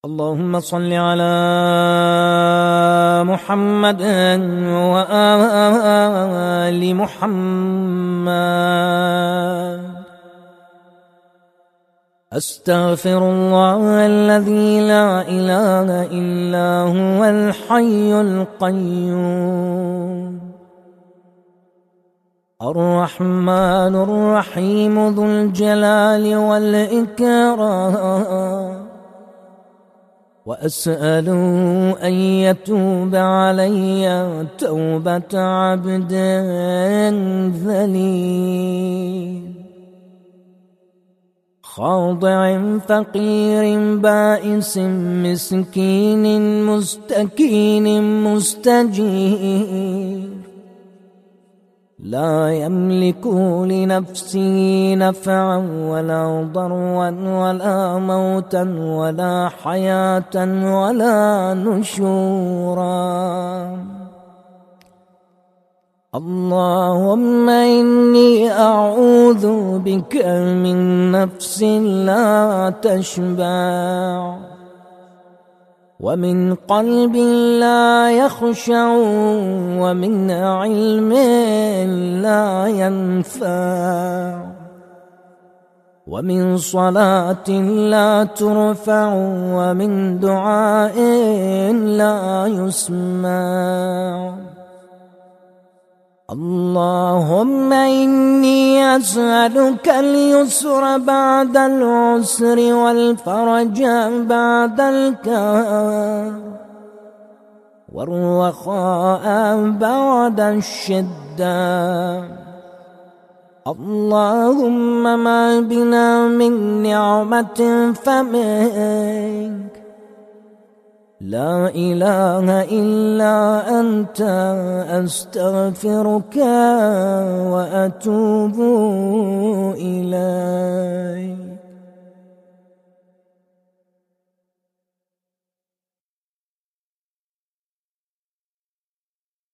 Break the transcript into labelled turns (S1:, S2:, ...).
S1: اللهم صل على محمد وآل محمد. أستغفر الله الذي لا إله إلا هو الحي القيوم الرحمن الرحيم ذو الجلال والإكرام، وأسأله أن يتوب علي توبة عبد ذليل خاضع فقير بائس مسكين مستكين مستجير، لا يملك لنفسه نفعا ولا ضرا ولا موتا ولا حياة ولا نشورا. اللهم إني أعوذ بك من نفس لا تشبع، ومن قلب لا يخشع، ومن علم لا ينفع، ومن صلاة لا ترفع، ومن دعاء لا يسمع. اللهم إني أسألك اليسر بعد العسر والفرج بعد الكرب والرخاء بعد الشدة. اللهم ما بنا من نعمة فمنك، لا إله إلا أنت، أستغفرك وأتوب إليك.